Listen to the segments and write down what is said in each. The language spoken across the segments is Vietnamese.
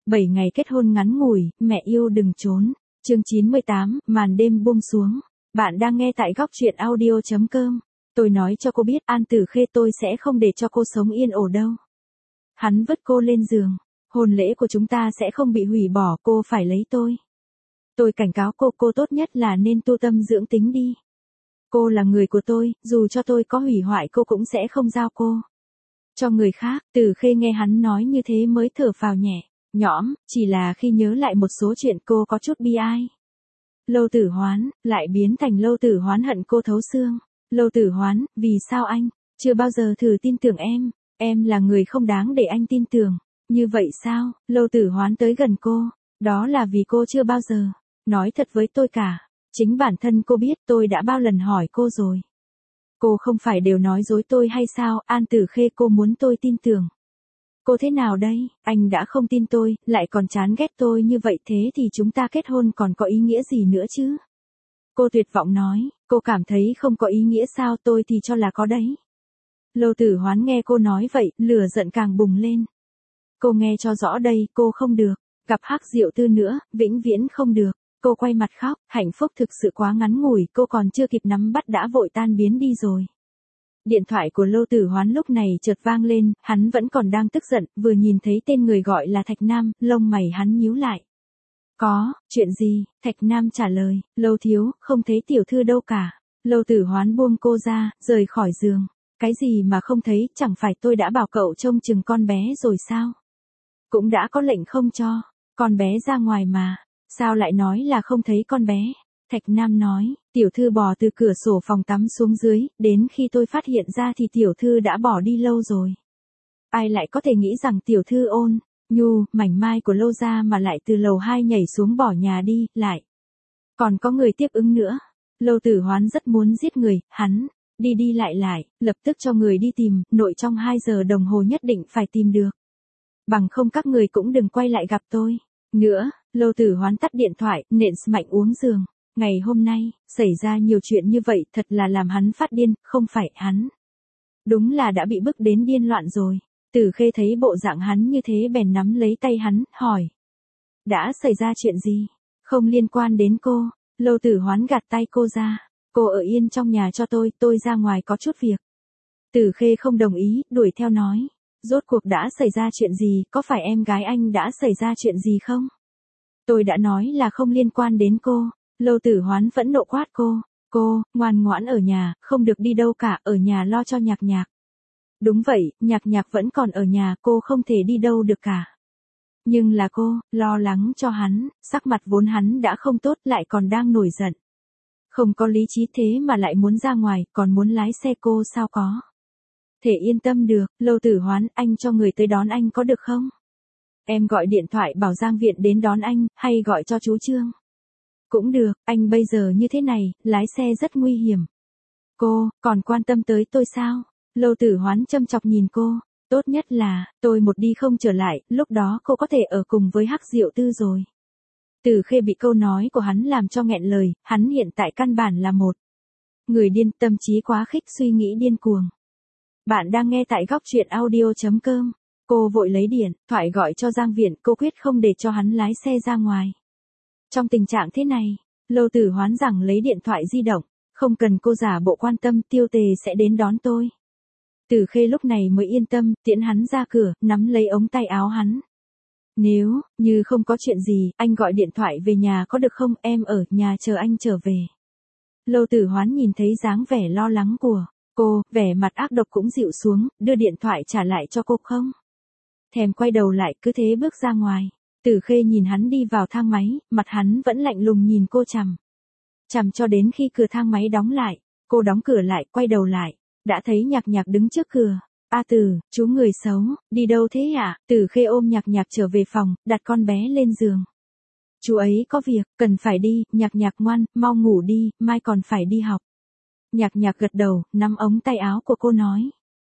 7 ngày kết hôn ngắn ngủi, mẹ yêu đừng trốn. Chương 98, màn đêm buông xuống. Bạn đang nghe tại góc truyện audio.com. Tôi nói cho cô biết An Tử Khê tôi sẽ không để cho cô sống yên ổn đâu. Hắn vứt cô lên giường. Hôn lễ của chúng ta sẽ không bị hủy bỏ, cô phải lấy tôi. Tôi cảnh cáo cô tốt nhất là nên tu tâm dưỡng tính đi. Cô là người của tôi, dù cho tôi có hủy hoại cô cũng sẽ không giao cô cho người khác. Tử Khê nghe hắn nói như thế mới thở phào nhẹ nhõm, chỉ là khi nhớ lại một số chuyện cô có chút bi ai. Lâu Tử Hoán, lại biến thành Lâu Tử Hoán hận cô thấu xương. Lâu Tử Hoán, vì sao anh chưa bao giờ thử tin tưởng em là người không đáng để anh tin tưởng. Như vậy sao? Lâu Tử Hoán tới gần cô, đó là vì cô chưa bao giờ nói thật với tôi cả. Chính bản thân cô biết, tôi đã bao lần hỏi cô rồi. Cô không phải đều nói dối tôi hay sao? An Tử Khê, cô muốn tôi tin tưởng cô thế nào đây? Anh đã không tin tôi, lại còn chán ghét tôi như vậy, thế thì chúng ta kết hôn còn có ý nghĩa gì nữa chứ? Cô tuyệt vọng nói. Cô cảm thấy không có ý nghĩa sao? Tôi thì cho là có đấy. Lâu Tử Hoán nghe cô nói vậy, lửa giận càng bùng lên. Cô nghe cho rõ đây, cô không được gặp Hắc Diệu Tư nữa, vĩnh viễn không được. Cô quay mặt khóc, hạnh phúc thực sự quá ngắn ngủi, cô còn chưa kịp nắm bắt đã vội tan biến đi rồi. Điện thoại của Lâu Tử Hoán lúc này chợt vang lên, hắn vẫn còn đang tức giận, vừa nhìn thấy tên người gọi là Thạch Nam, lông mày hắn nhíu lại. Có, chuyện gì? Thạch Nam trả lời, Lâu thiếu, không thấy tiểu thư đâu cả. Lâu Tử Hoán buông cô ra, rời khỏi giường. Cái gì mà không thấy, chẳng phải tôi đã bảo cậu trông chừng con bé rồi sao? Cũng đã có lệnh không cho con bé ra ngoài mà. Sao lại nói là không thấy con bé? Thạch Nam nói, tiểu thư bò từ cửa sổ phòng tắm xuống dưới, đến khi tôi phát hiện ra thì tiểu thư đã bỏ đi lâu rồi. Ai lại có thể nghĩ rằng tiểu thư ôn nhu, mảnh mai của Lâu gia mà lại từ lầu 2 nhảy xuống bỏ nhà đi, lại còn có người tiếp ứng nữa. Lâu Tử Hoán rất muốn giết người, hắn đi lại, lập tức cho người đi tìm, nội trong 2 giờ đồng hồ nhất định phải tìm được. Bằng không các người cũng đừng quay lại gặp tôi nữa. Lâu Tử Hoán tắt điện thoại, nện mạnh uống giường. Ngày hôm nay, xảy ra nhiều chuyện như vậy, thật là làm hắn phát điên, không phải hắn. Đúng là đã bị bức đến điên loạn rồi. Tử Khê thấy bộ dạng hắn như thế bèn nắm lấy tay hắn, hỏi. Đã xảy ra chuyện gì? Không liên quan đến cô. Lâu Tử Hoán gạt tay cô ra. Cô ở yên trong nhà cho tôi ra ngoài có chút việc. Tử Khê không đồng ý, đuổi theo nói. Rốt cuộc đã xảy ra chuyện gì, có phải em gái anh đã xảy ra chuyện gì không? Tôi đã nói là không liên quan đến cô. Lâu Tử Hoán phẫn nộ quát cô, ngoan ngoãn ở nhà, không được đi đâu cả, ở nhà lo cho Nhạc Nhạc. Đúng vậy, Nhạc Nhạc vẫn còn ở nhà, cô không thể đi đâu được cả. Nhưng là cô, lo lắng cho hắn, sắc mặt vốn hắn đã không tốt lại còn đang nổi giận. Không có lý trí thế mà lại muốn ra ngoài, còn muốn lái xe, cô sao có thể yên tâm được. Lâu Tử Hoán, anh cho người tới đón anh có được không? Em gọi điện thoại bảo Giang Viện đến đón anh, hay gọi cho chú Trương? Cũng được, anh bây giờ như thế này, lái xe rất nguy hiểm. Cô, còn quan tâm tới tôi sao? Lâu Tử Hoán châm chọc nhìn cô. Tốt nhất là, tôi một đi không trở lại, lúc đó cô có thể ở cùng với Hắc Diệu Tư rồi. Tử Khê bị câu nói của hắn làm cho nghẹn lời, hắn hiện tại căn bản là một người điên, tâm trí quá khích, suy nghĩ điên cuồng. Bạn đang nghe tại góc truyện audio.com. Cô vội lấy điện thoại gọi cho Giang Viện, cô quyết không để cho hắn lái xe ra ngoài. Trong tình trạng thế này, Lâu Tử Hoán rằng lấy điện thoại di động, không cần cô giả bộ quan tâm, Tiêu Tề sẽ đến đón tôi. Tử Khê lúc này mới yên tâm, tiễn hắn ra cửa, nắm lấy ống tay áo hắn. Nếu như không có chuyện gì, anh gọi điện thoại về nhà có được không, em ở nhà chờ anh trở về. Lâu Tử Hoán nhìn thấy dáng vẻ lo lắng của cô, vẻ mặt ác độc cũng dịu xuống, đưa điện thoại trả lại cho cô không thèm quay đầu lại, cứ thế bước ra ngoài. Tử Khê nhìn hắn đi vào thang máy, mặt hắn vẫn lạnh lùng nhìn cô chằm cho đến khi cửa thang máy đóng lại. Cô đóng cửa lại, quay đầu lại, đã thấy Nhạc Nhạc đứng trước cửa. A Tử, chú người xấu, đi đâu thế ạ? Tử Khê ôm Nhạc Nhạc trở về phòng, đặt con bé lên giường. Chú ấy có việc, cần phải đi, Nhạc Nhạc ngoan, mau ngủ đi, mai còn phải đi học. Nhạc Nhạc gật đầu, nắm ống tay áo của cô nói.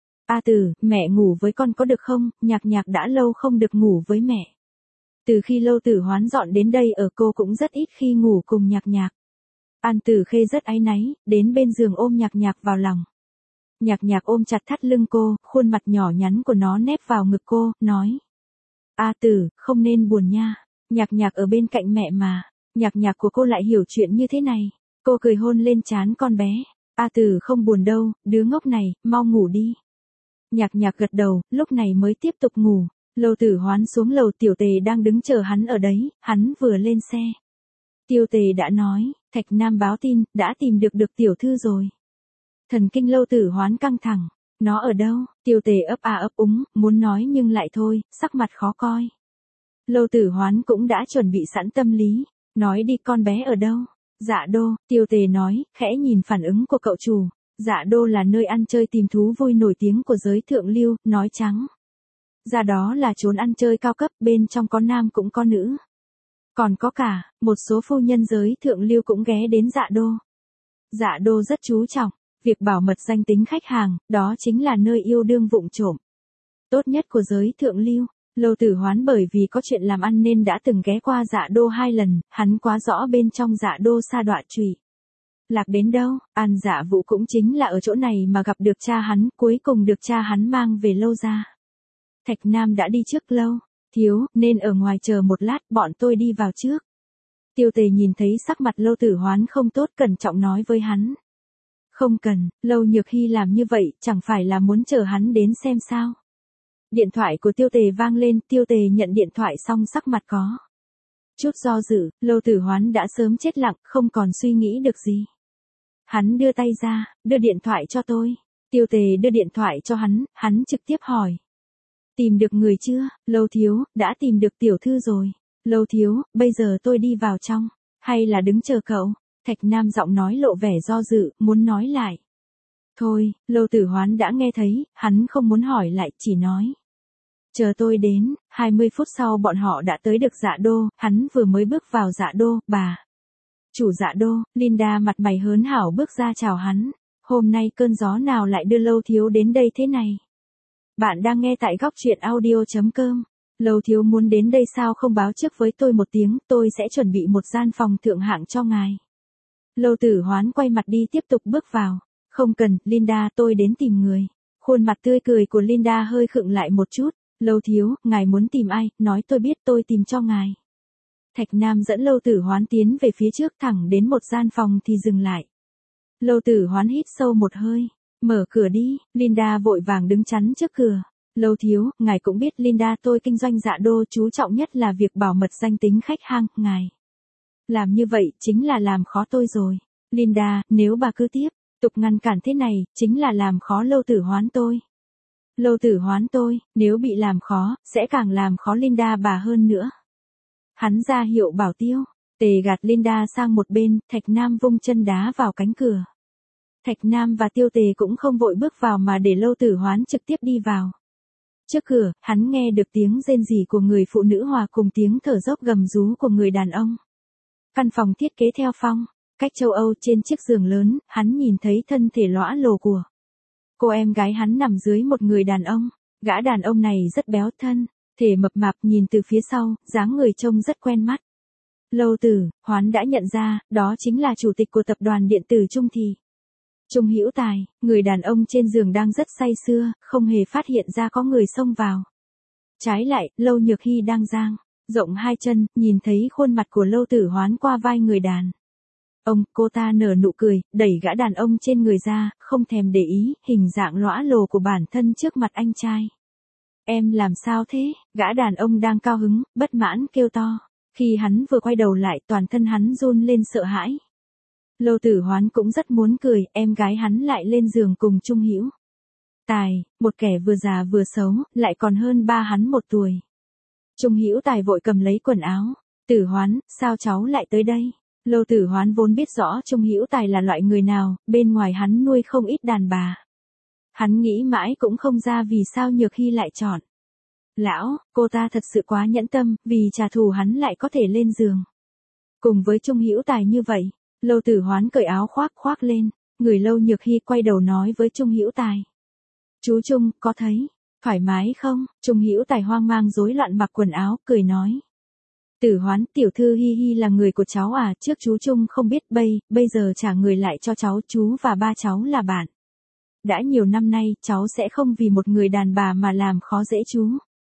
A Tử, mẹ ngủ với con có được không? Nhạc Nhạc đã lâu không được ngủ với mẹ. Từ khi Lâu Tử Hoán dọn đến đây ở, cô cũng rất ít khi ngủ cùng Nhạc Nhạc. An Tử Khê rất áy náy, đến bên giường ôm Nhạc Nhạc vào lòng. Nhạc Nhạc ôm chặt thắt lưng cô, khuôn mặt nhỏ nhắn của nó nép vào ngực cô, nói. A Tử, không nên buồn nha. Nhạc Nhạc ở bên cạnh mẹ mà. Nhạc Nhạc của cô lại hiểu chuyện như thế này. Cô cười hôn lên trán con bé. A Tử không buồn đâu, đứa ngốc này, mau ngủ đi. Nhạc Nhạc gật đầu, lúc này mới tiếp tục ngủ. Lâu Tử Hoán xuống lầu, Tiểu Tề đang đứng chờ hắn ở đấy, hắn vừa lên xe. Tiêu Tề đã nói, Thạch Nam báo tin, đã tìm được tiểu thư rồi. Thần kinh Lâu Tử Hoán căng thẳng. Nó ở đâu? Tiêu Tề ấp a ấp úng, muốn nói nhưng lại thôi, sắc mặt khó coi. Lâu Tử Hoán cũng đã chuẩn bị sẵn tâm lý. Nói đi, con bé ở đâu? Dạ Đô, Tiêu Tề nói, khẽ nhìn phản ứng của cậu chủ. Dạ Đô là nơi ăn chơi tìm thú vui nổi tiếng của giới thượng lưu, nói trắng. Ra đó là chốn ăn chơi cao cấp, bên trong có nam cũng có nữ. Còn có cả, một số phu nhân giới thượng lưu cũng ghé đến Dạ Đô. Dạ Đô rất chú trọng, việc bảo mật danh tính khách hàng, đó chính là nơi yêu đương vụng trộm. Tốt nhất của giới thượng lưu. Lâu Tử Hoán bởi vì có chuyện làm ăn nên đã từng ghé qua Dạ Đô 2 lần, hắn quá rõ bên trong Dạ Đô sa đọa trụy. Lạc đến đâu, An Dạ Vũ cũng chính là ở chỗ này mà gặp được cha hắn, cuối cùng được cha hắn mang về Lâu ra. Thạch Nam đã đi trước Lâu, thiếu, nên ở ngoài chờ một lát, bọn tôi đi vào trước. Tiêu Tề nhìn thấy sắc mặt Lâu Tử Hoán không tốt, cẩn trọng nói với hắn. Không cần, Lâu Nhược Hy làm như vậy, chẳng phải là muốn chờ hắn đến xem sao. Điện thoại của Tiêu Tề vang lên, Tiêu Tề nhận điện thoại xong sắc mặt có chút do dự, Lâu Tử Hoán đã sớm chết lặng, không còn suy nghĩ được gì. Hắn đưa tay ra, đưa điện thoại cho tôi. Tiêu Tề đưa điện thoại cho hắn trực tiếp hỏi. Tìm được người chưa? Lâu thiếu, đã tìm được tiểu thư rồi. Lâu thiếu, bây giờ tôi đi vào trong, hay là đứng chờ cậu? Thạch Nam giọng nói lộ vẻ do dự, muốn nói lại. Thôi, Lâu Tử Hoán đã nghe thấy, hắn không muốn hỏi lại, chỉ nói. Chờ tôi đến, 20 phút sau bọn họ đã tới được Dạ Đô, hắn vừa mới bước vào Dạ Đô, bà. Chủ Dạ Đô, Linda mặt mày hớn hảo bước ra chào hắn. Hôm nay cơn gió nào lại đưa Lâu thiếu đến đây thế này? Bạn đang nghe tại góc truyện audio.com. Lâu thiếu muốn đến đây sao không báo trước với tôi một tiếng, tôi sẽ chuẩn bị một gian phòng thượng hạng cho ngài. Lâu Tử Hoán quay mặt đi tiếp tục bước vào. Không cần, Linda, tôi đến tìm người. Khuôn mặt tươi cười của Linda hơi khựng lại một chút. Lâu thiếu, ngài muốn tìm ai, nói tôi biết tôi tìm cho ngài. Thạch Nam dẫn Lâu Tử Hoán tiến về phía trước, thẳng đến một gian phòng thì dừng lại. Lâu Tử Hoán hít sâu một hơi. Mở cửa đi, Linda vội vàng đứng chắn trước cửa. Lâu thiếu, ngài cũng biết Linda, tôi kinh doanh Dạ Đô, chú trọng nhất là việc bảo mật danh tính khách hàng, ngài. Làm như vậy, chính là làm khó tôi rồi. Linda, nếu bà cứ tiếp tục ngăn cản thế này, chính là làm khó Lâu Tử Hoán tôi. Lâu Tử Hoán tôi, nếu bị làm khó, sẽ càng làm khó Linda bà hơn nữa. Hắn ra hiệu bảo Tiêu, Tề gạt Linda sang một bên, Thạch Nam vung chân đá vào cánh cửa. Thạch Nam và Tiêu Tề cũng không vội bước vào mà để Lâu Tử Hoán trực tiếp đi vào. Trước cửa, hắn nghe được tiếng rên rỉ của người phụ nữ hòa cùng tiếng thở dốc gầm rú của người đàn ông. Căn phòng thiết kế theo phong cách châu Âu, trên chiếc giường lớn, hắn nhìn thấy thân thể lõa lồ của cô em gái hắn nằm dưới một người đàn ông. Gã đàn ông này rất béo thân, thể mập mạp, nhìn từ phía sau, dáng người trông rất quen mắt. Lâu Tử Hoán đã nhận ra, đó chính là chủ tịch của tập đoàn điện tử Trung Thị. Trung Hữu Tài, người đàn ông trên giường đang rất say sưa, không hề phát hiện ra có người xông vào. Trái lại, Lâu Nhược Hy đang dang rộng hai chân, nhìn thấy khuôn mặt của Lâu Tử Hoán qua vai người đàn cô ta nở nụ cười, đẩy gã đàn ông trên người ra, không thèm để ý hình dạng lõa lồ của bản thân trước mặt anh trai. Em làm sao thế? Gã đàn ông đang cao hứng, bất mãn kêu to. Khi hắn vừa quay đầu lại, toàn thân hắn run lên sợ hãi. Lâu Tử Hoán cũng rất muốn cười, em gái hắn lại lên giường cùng Trung Hữu Tài, một kẻ vừa già vừa xấu, lại còn hơn ba hắn một tuổi. Trung Hữu Tài vội cầm lấy quần áo. Tử Hoán, sao cháu lại tới đây? Lâu Tử Hoán vốn biết rõ Trung Hữu Tài là loại người nào, bên ngoài hắn nuôi không ít đàn bà. Hắn nghĩ mãi cũng không ra vì sao Nhược Hy lại chọn lão, cô ta thật sự quá nhẫn tâm, vì trả thù hắn lại có thể lên giường cùng với Trung Hữu Tài như vậy. Lâu Tử Hoán cởi áo khoác lên, người Lâu Nhược Hy quay đầu nói với Trung Hữu Tài. Chú Trung, có thấy thoải mái không? Trung Hữu Tài hoang mang rối loạn mặc quần áo, cười nói. Tử Hoán, tiểu thư Hi Hi là người của cháu à, trước chú Trung không biết bây giờ trả người lại cho cháu, chú và ba cháu là bạn. Đã nhiều năm nay, cháu sẽ không vì một người đàn bà mà làm khó dễ chú.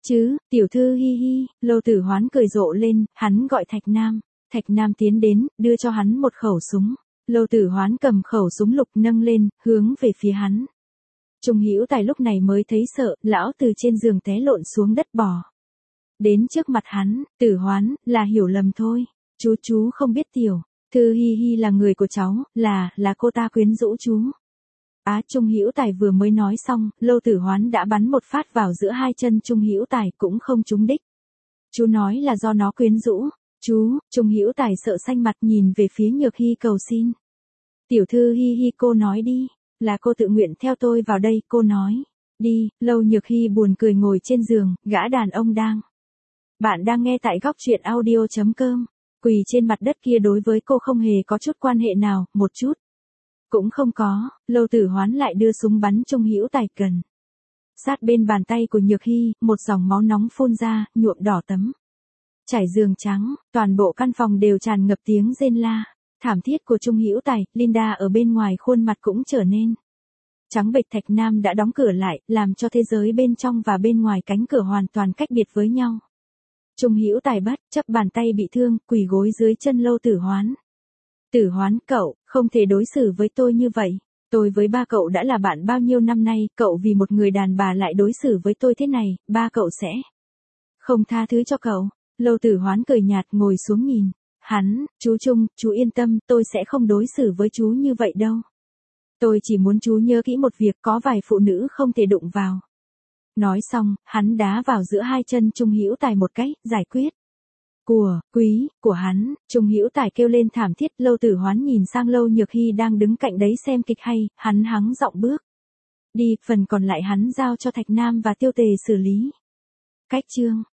chứ, tiểu thư hi hi, Lâu Tử Hoán cười rộ lên, hắn gọi Thạch Nam. Thạch Nam tiến đến, đưa cho hắn một khẩu súng. Lâu Tử Hoán cầm khẩu súng lục nâng lên, hướng về phía hắn. Trung Hữu Tài lúc này mới thấy sợ, lão từ trên giường té lộn xuống đất bò. Đến trước mặt hắn, Tử Hoán, là hiểu lầm thôi. Chú không biết tiểu thư hi hi là người của cháu, là cô ta quyến rũ chú. Trung Hữu Tài vừa mới nói xong, Lâu Tử Hoán đã bắn một phát vào giữa hai chân Trung Hữu Tài cũng không trúng đích. Chú nói là do nó quyến rũ. Trung Hữu Tài sợ xanh mặt nhìn về phía Nhược Hy cầu xin. Tiểu thư hi hi cô nói đi, là cô tự nguyện theo tôi vào đây, cô nói. Đi, Lâu Nhược Hy buồn cười ngồi trên giường, gã đàn ông đang. Bạn đang nghe tại góc truyện audio.com. Quỳ trên mặt đất kia đối với cô không hề có chút quan hệ nào, một chút. Cũng không có, Lâu Tử Hoán lại đưa súng bắn Trung Hữu Tài gần. Sát bên bàn tay của Nhược Hy, một dòng máu nóng phun ra, nhuộm đỏ tấm trải giường trắng, toàn bộ căn phòng đều tràn ngập tiếng rên la, thảm thiết của Trung Hữu Tài. Linda ở bên ngoài khuôn mặt cũng trở nên trắng bệch. Thạch Nam đã đóng cửa lại, làm cho thế giới bên trong và bên ngoài cánh cửa hoàn toàn cách biệt với nhau. Trung Hữu Tài bất chấp bàn tay bị thương, quỳ gối dưới chân Lâu Tử Hoán. Tử Hoán, cậu không thể đối xử với tôi như vậy. Tôi với ba cậu đã là bạn bao nhiêu năm nay, cậu vì một người đàn bà lại đối xử với tôi thế này, ba cậu sẽ không tha thứ cho cậu. Lâu Tử Hoán cười nhạt ngồi xuống nhìn hắn. Chú Trung, chú yên tâm, tôi sẽ không đối xử với chú như vậy đâu. Tôi chỉ muốn chú nhớ kỹ một việc, có vài phụ nữ không thể đụng vào. Nói xong, hắn đá vào giữa hai chân Trung Hữu Tài một cái, giải quyết của hắn. Trung Hữu Tài kêu lên thảm thiết. Lâu Tử Hoán nhìn sang Lâu Nhược Hy đang đứng cạnh đấy xem kịch hay, hắn hắng giọng bước đi, phần còn lại hắn giao cho Thạch Nam và Tiêu Tề xử lý. Cách chương